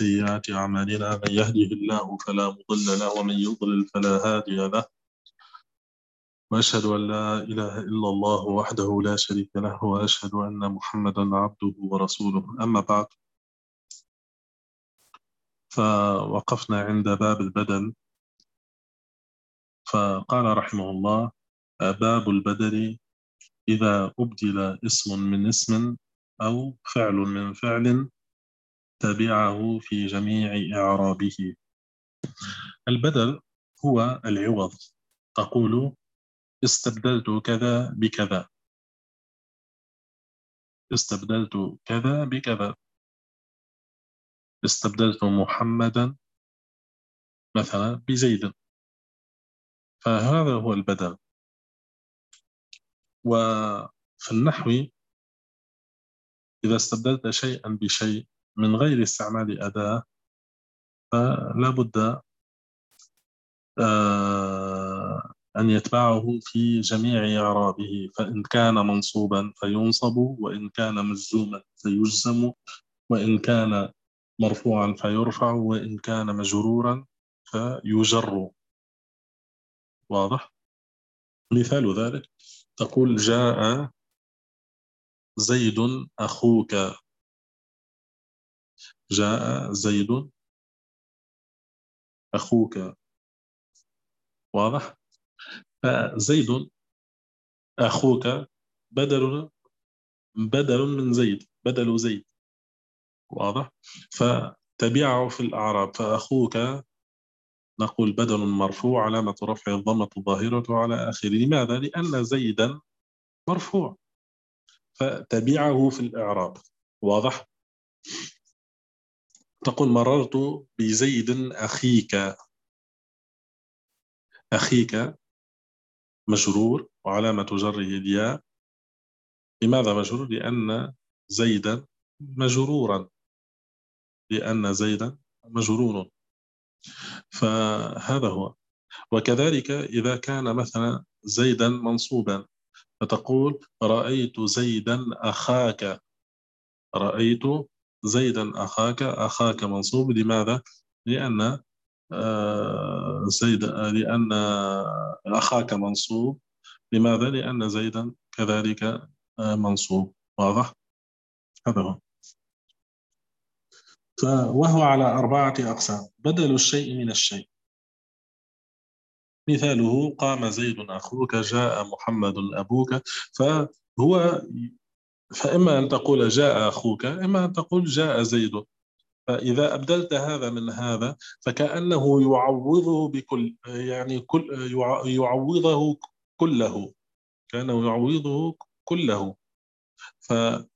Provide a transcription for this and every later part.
سيئات أعمالنا من يهده الله فلا مضل له ومن يضلل فلا هادي له وأشهد أن لا إله إلا الله وحده لا شريك له وأشهد أن محمدا عبده ورسوله أما بعد فوقفنا عند باب البدل فقال رحمه الله باب البدل إذا أبدل اسم من اسم أو فعل من فعل تبعه في جميع إعرابه. البدل هو العوض. تقول استبدلت كذا بكذا، استبدلت كذا بكذا، استبدلت محمدا مثلا بزيد، فهذا هو البدل. وفي النحو إذا استبدلت شيئا بشيء من غير استعمال أداة فلا بد أن يتبعه في جميع إعرابه، فإن كان منصوبا فينصب، وإن كان مجزوما فيجزم، وإن كان مرفوعا فيرفع، وإن كان مجرورا فيجر. واضح؟ مثال ذلك تقول جاء زيد أخوك، جاء زيد أخوك. واضح؟ فزيد أخوك بدل من زيد، بدل زيد. واضح؟ فتبعه في الأعراب، فأخوك نقول بدل مرفوع علامة رفع الضمة الظاهرة على آخره. لماذا؟ لأن زيدا مرفوع فتبعه في الإعراب. واضح؟ تقول مررت بزيد أخيك، أخيك مجرور وعلامة جره الياء. لماذا مجرور؟ لأن زيدا مجرورا، لأن زيدا مجرور، فهذا هو. وكذلك إذا كان مثلا زيدا منصوبا فتقول رأيت زيدا أخاك، رأيت زيدا أخاك، أخاك منصوب. لماذا؟ لأن زيد، لأن أخاك منصوب. لماذا؟ لأن زيدا كذلك منصوب. واضح؟ هذا هو. وهو على أربعة أقسام: بدل الشيء من الشيء، مثاله قام زيد أخوك، جاء محمد أبوك. فهو فإما أن تقول جاء أخوك، إما أن تقول جاء زيد. فإذا أبدلت هذا من هذا فكأنه يعوضه بكل، يعني يعوضه كله، كأنه يعوضه كله. ف...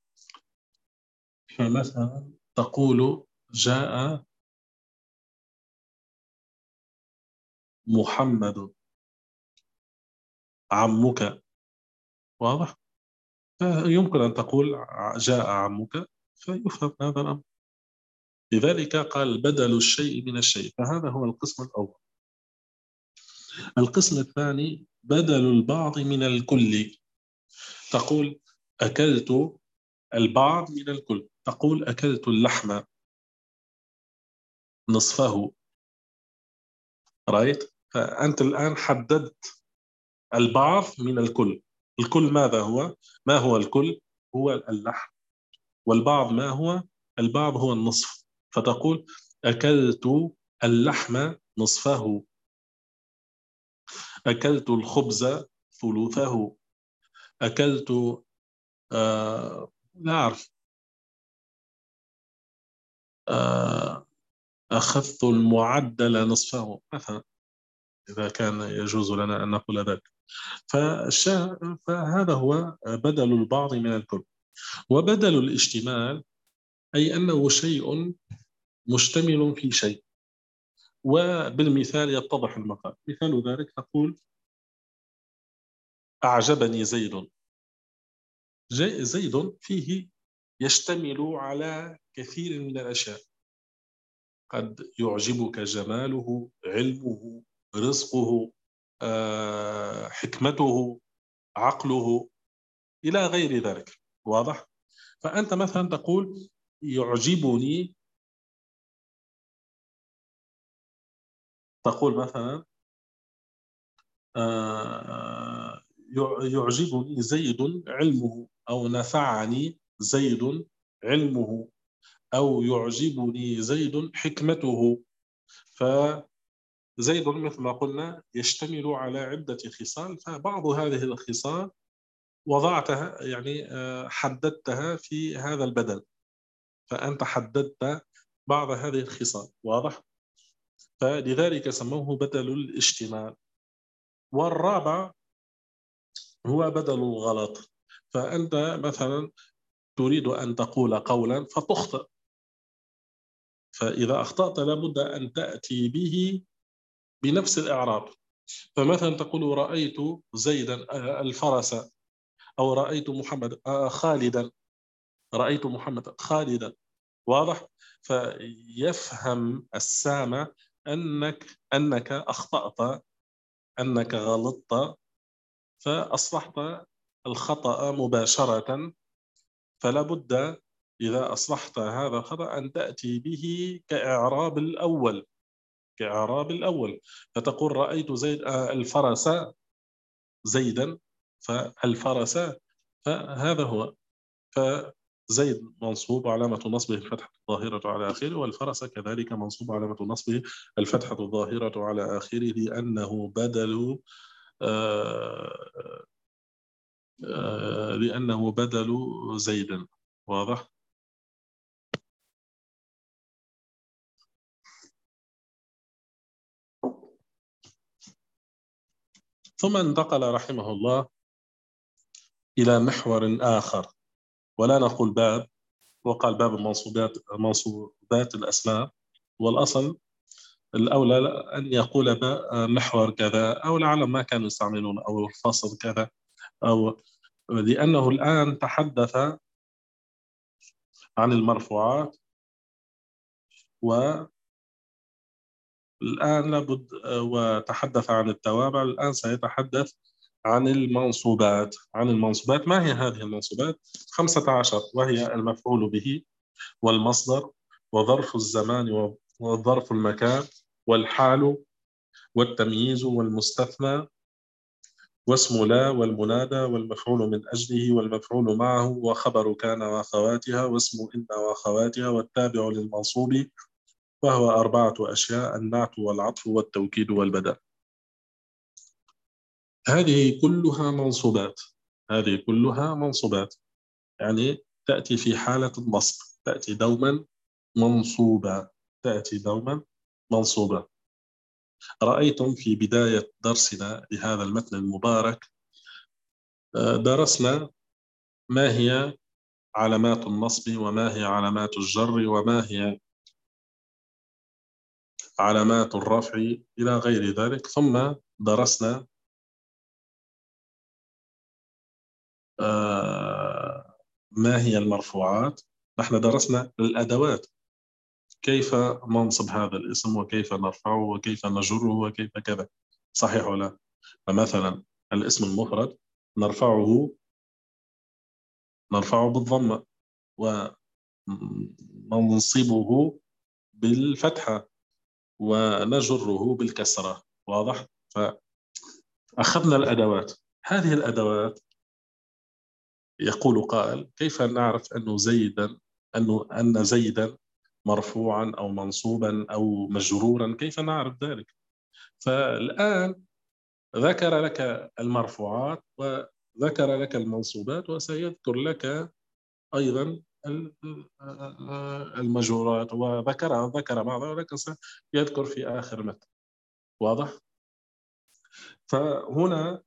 فمثلا تقول جاء محمد عمك. واضح؟ فيمكن أن تقول جاء عمك، فيفهم هذا الأمر. لذلك قال بدل الشيء من الشيء، فهذا هو القسم الأول. القسم الثاني بدل البعض من الكل. تقول أكلت البعض من الكل، تقول أكلت اللحم نصفه. رأيت؟ فأنت الآن حددت البعض من الكل. الكل ماذا هو؟ ما هو الكل؟ هو اللحم. والبعض ما هو؟ البعض هو النصف. فتقول أكلت اللحم نصفه، أكلت الخبز ثلثه، أكلت لا أعرف، آه أخذت المعدل نصفه مثلا، إذا كان يجوز لنا أن نقول ذلك. فهذا هو بدل البعض من الكل. وبدل الاشتمال أي أنه شيء مشتمل في شيء. وبالمثال يتضح المقال. مثال ذلك تقول أعجبني زيد. زيد فيه يشتمل على كثير من الأشياء، قد يعجبك جماله، علمه، رزقه، حكمته، عقله، إلى غير ذلك. واضح؟ فأنت مثلا تقول يعجبني تقول مثلا آه، يعجبني زيد علمه، أو نفعني زيد علمه، أو يعجبني زيد حكمته. فزيد مثل ما قلنا يشتمل على عدة خصال، فبعض هذه الخصال وضعتها يعني حددتها في هذا البدل، فأنت حددت بعض هذه الخصال، واضح؟ فلذلك سموه بدل الاشتمال. والرابع هو بدل الغلط. فأنت مثلا تريد أن تقول قولا فتخطئ، فإذا أخطأت لابد أن تأتي به بنفس الإعراب. فمثلا تقول رأيت زيدا الفرس، أو رأيت محمد خالدا، رأيت محمد خالدا، واضح؟ فيفهم السامع أنك أخطأت، أنك غلطت، فأصلحت الخطأ مباشرة. فلا بد إذا أصلحت هذا الخطأ أن تأتي به كإعراب الأول، كإعراب الأول. فتقول رأيت زيد الفرس زيدا، فالفرس، فهذا هو. فزيد منصوب علامة نصبه الفتحة الظاهرة على آخره، والفرس كذلك منصوب علامة نصبه الفتحة الظاهرة على آخره، آه، لأنه بدل زيد، واضح؟ ثم انتقل رحمه الله إلى محور آخر، ولا نقول باب، وقال باب منصوبات الأسماء، والأصل الأولى أن يقول محور كذا، أو لعل ما كانوا يستعملون، أو الفصل كذا، أو لأنه الآن تحدث عن المرفوعات، والآن لابد وتحدث عن التوابع، الآن سيتحدث عن المنصوبات. عن المنصوبات، ما هي هذه المنصوبات؟ 15، وهي المفعول به، والمصدر، وظرف الزمان وظرف المكان، والحال، والتمييز، والمستثنى، واسم لا، والمنادى، والمفعول من أجله، والمفعول معه، وخبر كان وأخواتها، واسم إن وأخواتها، والتابع للمنصوب، وهو 4 أشياء: النعت والعطف والتوكيد والبدل. هذه كلها منصوبات، هذه كلها منصوبات، يعني تأتي في حالة النصب، تأتي دوما منصوبة، تأتي دوما منصوبة. رأيتم في بداية درسنا لهذا المتن المبارك درسنا ما هي علامات النصب، وما هي علامات الجر، وما هي علامات الرفع، إلى غير ذلك. ثم درسنا ما هي المرفوعات. نحن درسنا الأدوات، كيف ننصب هذا الاسم، وكيف نرفعه، وكيف نجره، وكيف كذا، صحيح ولا لا؟ فمثلا الاسم المفرد نرفعه بالضمة، وننصبه بالفتحة، ونجره بالكسرة، واضح؟ فأخذنا الأدوات. هذه الأدوات يقول قائل: كيف نعرف أن زيدا مرفوعا أو منصوبا أو مجرورا؟ كيف نعرف ذلك؟ فالآن ذكر لك المرفوعات، وذكر لك المنصوبات، وسيذكر لك أيضا المجرورات، ذكر بعضها، ولكن سيذكر في آخر متن، واضح؟ فهنا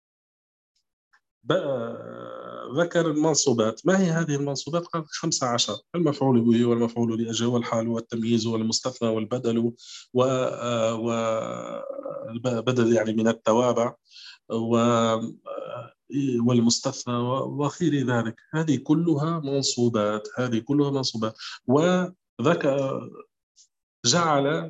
ذكر المنصوبات. ما هي هذه المنصوبات؟ قال 15: المفعول به، والمفعول لأجله، والحال، والتمييز، والمستثنى، والبدل، والبدل يعني من التوابع، والمستثنى، وغير ذلك. هذه كلها منصوبات، هذه كلها منصوبات. وذكر جعل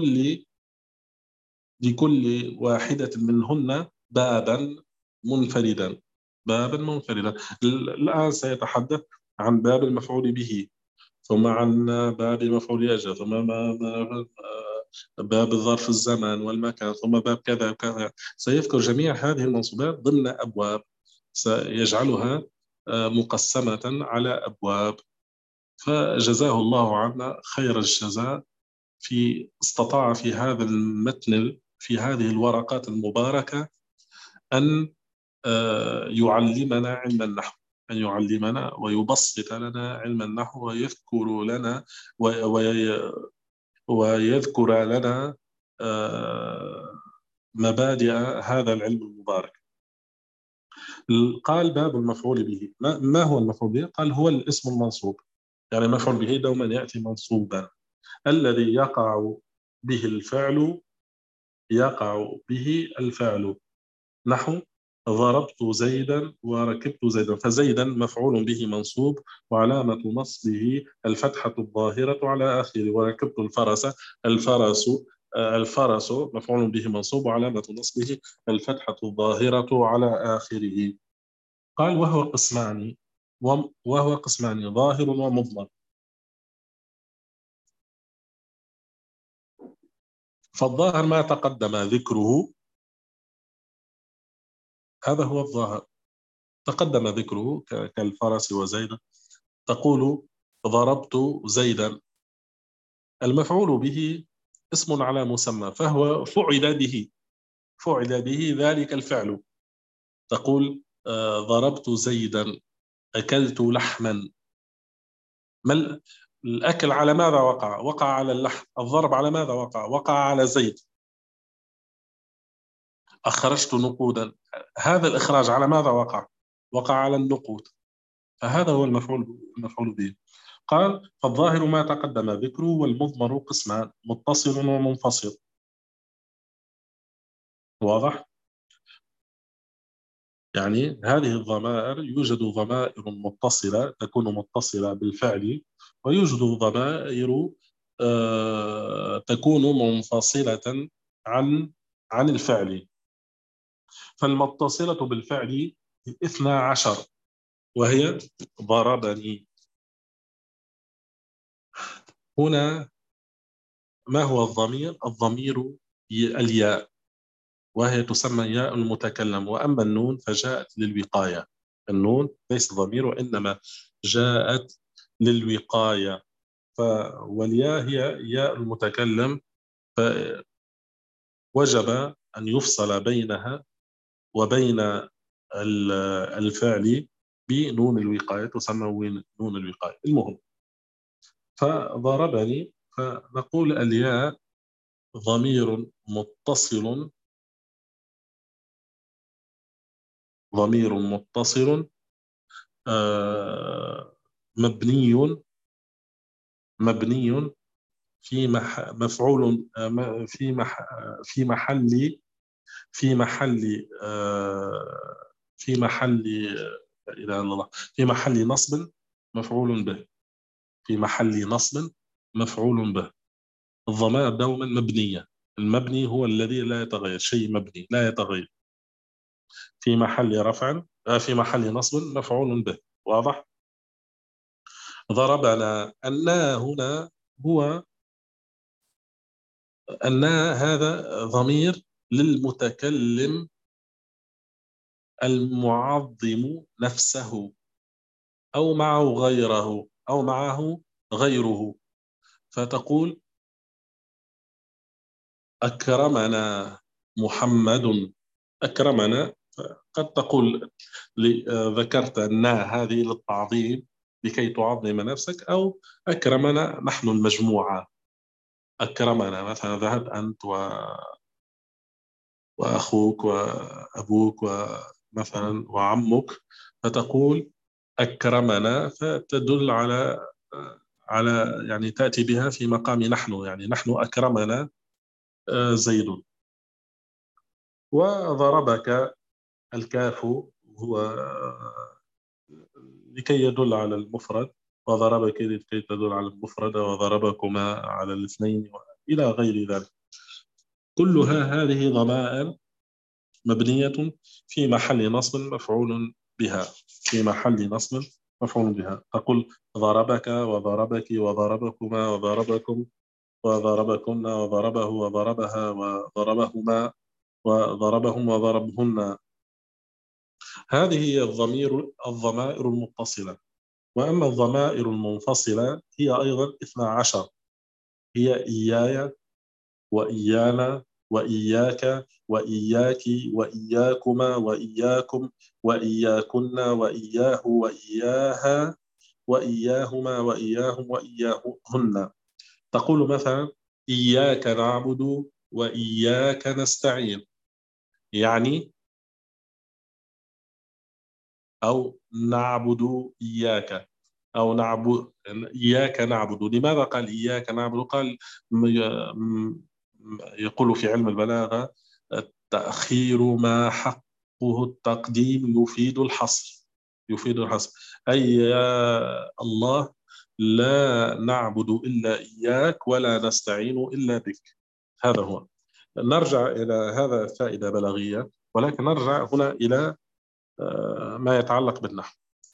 لكل واحدة منهن بابا منفردا، بابا منفردا. الآن سيتحدث عن باب المفعول به، ثم عن باب المفعول أجل، ثم باب الظرف الزمان والمكان، ثم باب كذا وكذا. سيذكر جميع هذه المنصوبات ضمن أبواب، سيجعلها مقسمة على أبواب. فجزاه الله عنا خير الجزاء، استطاع في هذا المتن، في هذه الورقات المباركة، أن يعلمنا علم النحو، أن يعلمنا ويبسط لنا علم النحو، ويذكر لنا ويذكر لنا مبادئ هذا العلم المبارك. قال باب المفعول به. ما هو المفعول به؟ قال هو الاسم المنصوب، يعني المفعول به دوما يأتي منصوبا، الذي به الفعل يقع به الفعل. نحو ضربت زيدا وركبت زيدا، فزيدا مفعول به منصوب وعلامة نصبه الفتحة الظاهرة على آخره، وركبت الفرس الفرس مفعول به منصوب وعلامة نصبه الفتحة الظاهرة على آخره. قال وهو قسمان ظاهر ومضمر. فالظاهر ما تقدم ذكره، هذا هو الظاهر، تقدم ذكره كالفرس وزيد. تقول ضربت زيدا، المفعول به اسم على مسمى، فهو فعل به ذلك الفعل. تقول ضربت زيدا، أكلت لحما. ما الأكل على ماذا وقع؟ وقع على اللحم. الضرب على ماذا وقع؟ وقع على زيد. أخرجت نقودا، هذا الإخراج على ماذا وقع؟ وقع على النقود. فهذا هو المفعول به. قال فالظاهر ما تقدم ذكره، والمضمر قسمان متصل ومنفصل. واضح؟ يعني هذه الضمائر، يوجد ضمائر متصلة تكون متصلة بالفعل، ويوجد ضمائر تكون منفصلة عن الفعل. فالمتصلة بالفعل 12، وهي ضربني. هنا ما هو الضمير؟ الضمير الياء، وهي تسمى ياء المتكلم. وأما النون فجاءت للوقاية. النون ليس ضمير، وإنما جاءت للوقاية. والياء هي ياء المتكلم، فوجب أن يفصل بينها وبين الفعل بنون الوقاية، تسمى نون الوقاية. المهم، فضربني، فنقول الياء ضمير متصل، ضمير متصل مبني مبني في مفعول في محل في محل في محل لا إله إلا الله، في محل نصب مفعول به، في محل نصب مفعول به. الضمائر دوما مبنية، المبني هو الذي لا يتغير، شيء مبني لا يتغير. في محل رفع في محل نصب مفعول به. واضح؟ ضربنا. هنا هو هذا ضمير للمتكلم المعظم نفسه، أو معه غيره. فتقول أكرمنا محمد. أكرمنا، قد تقول ذكرت هذه للتعظيم لكي تعظم نفسك، أو أكرمنا نحن المجموعة. أكرمنا مثلا ذهبت أنت وأخوك وأبوك ومثلا وعمك، فتقول أكرمنا، فتدل على يعني تأتي بها في مقام نحن، يعني نحن أكرمنا زيد. وضربك، الكاف هو لكي يدل على المفرد، وضربك لكي تدل على المفرد، وضربكما على الاثنين، إلى غير ذلك. كلها هذه ضمائر مبنية في محل نصب مفعول بها، في محل نصب مفعول بها. تقول ضربك وضربك وضربكما وضربكم، وضربكن وضربه وضربها وضربهما وضربهم وضربهن. هذه هي الضمائر المتصلة. وأما الضمائر المنفصلة هي أيضا 12. هي إياي وإيانا وإياك وإياك وإياكما وإياكم وإياكن وإياه وإياها وإياهما وإياهم وإياهن. تقول مثلا إياك نعبد وإياك نستعين، يعني أو نعبد إياك، أو نعبد إياك نعبد. لماذا قال إياك نعبد؟ قال يقول في علم البلاغة التأخير ما حقه التقديم يفيد الحصر. يفيد الحصر، أي يا الله لا نعبد إلا إياك ولا نستعين إلا بك. هذا هو. نرجع إلى هذا فائدة بلاغية، ولكن نرجع هنا إلى ما يتعلق بالنحو.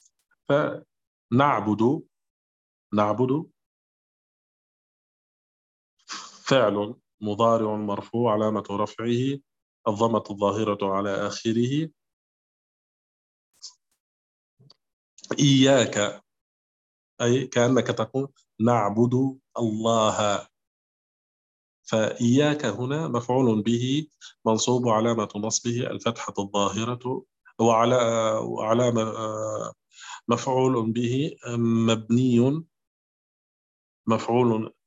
فنعبد، نعبد فعل مضارع مرفوع علامة رفعه الضمة الظاهرة على آخره. إياك أي كأنك تقول نعبد الله. فإياك هنا مفعول به منصوب علامة نصبه الفتحة الظاهرة، وعلى وعلامة مفعول به مبني، مفعول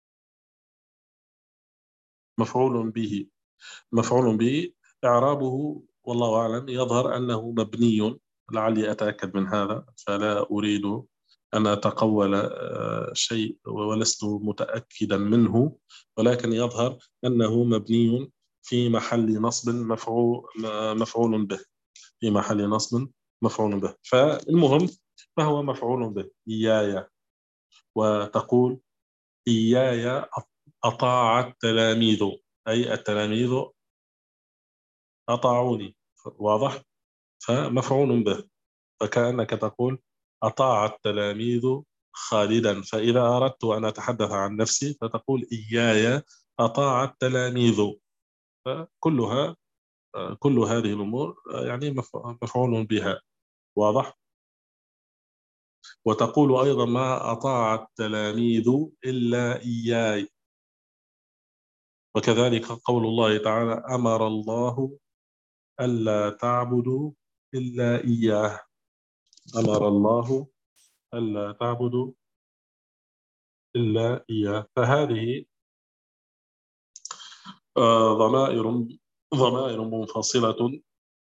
مفعول به مفعول به إعرابه والله أعلم يظهر أنه مبني. لعلي أتأكد من هذا، فلا أريد أن أتقول شيء ولست متأكدا منه، ولكن يظهر أنه مبني في محل نصب مفعول به، في محل نصب مفعول به. فالمهم فهو مفعول به إياي. وتقول إياي أطاع التلاميذ، أي التلاميذ أطاعوني. واضح؟ فمفعول به. فكأنك تقول أطاع التلاميذ خالدا. فإذا أردت أن أتحدث عن نفسي فتقول إياي أطاع التلاميذ. فكلها كل هذه الأمور يعني مفعول بها. واضح؟ وتقول أيضا ما أطاع التلاميذ إلا إياي. وكذلك قول الله تعالى أمر الله ألا تعبدوا إلا إياه. أمر الله ألا تعبدوا إلا إياه. فهذه ضمائر منفصلة.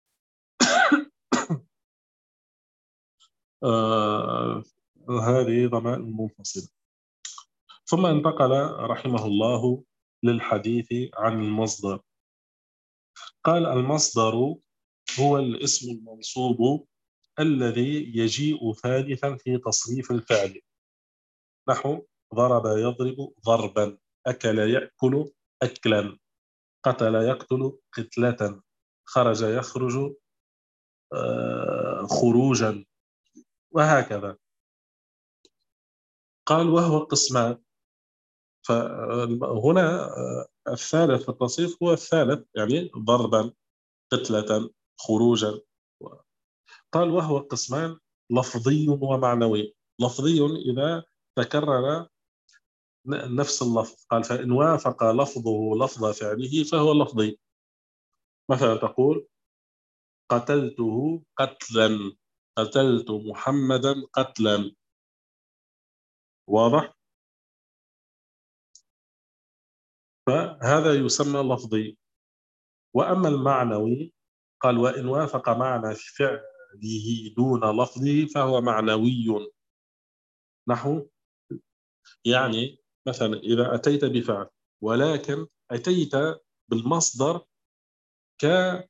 آه، هذه ضمائر منفصلة. ثم انتقل رحمه الله للحديث عن المصدر. قال المصدر هو الاسم المنصوب الذي يجيء ثالثا في تصريف الفعل، نحو ضرب يضرب ضربا، أكل يأكل أكلا، قتل يقتل قتلة، خرج يخرج خروجا، وهكذا. قال وهو قسمان. فهنا الثالث في التصريف هو الثالث، يعني ضربا قتلة خروجا. قال وهو قسمان لفظي ومعنوي. لفظي إذا تكرر نفس اللفظ. قال فإن وافق لفظه لفظ فعله فهو لفظي. مثلا تقول قتلته قتلا، قتلت محمدا قتلا. واضح؟ فهذا يسمى لفظي. وأما المعنوي قال وإن وافق معنى فعله دون لفظه فهو معنوي. نحو يعني مثلا إذا أتيت بفعل ولكن أتيت بالمصدر ك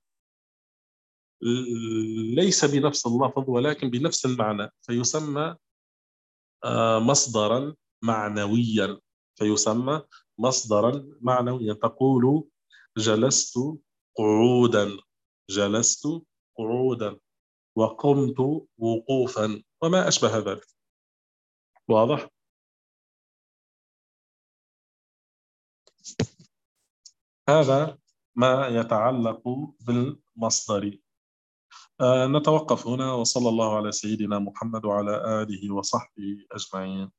ليس بنفس اللفظ ولكن بنفس المعنى فيسمى مصدرا معنويا. فيسمى مصدرا معنويا. تقول جلست قعودا، جلست قعودا، وقمت وقوفا، وما أشبه ذلك. واضح؟ هذا ما يتعلق بالمصدر. نتوقف هنا، وصلى الله على سيدنا محمد وعلى آله وصحبه أجمعين.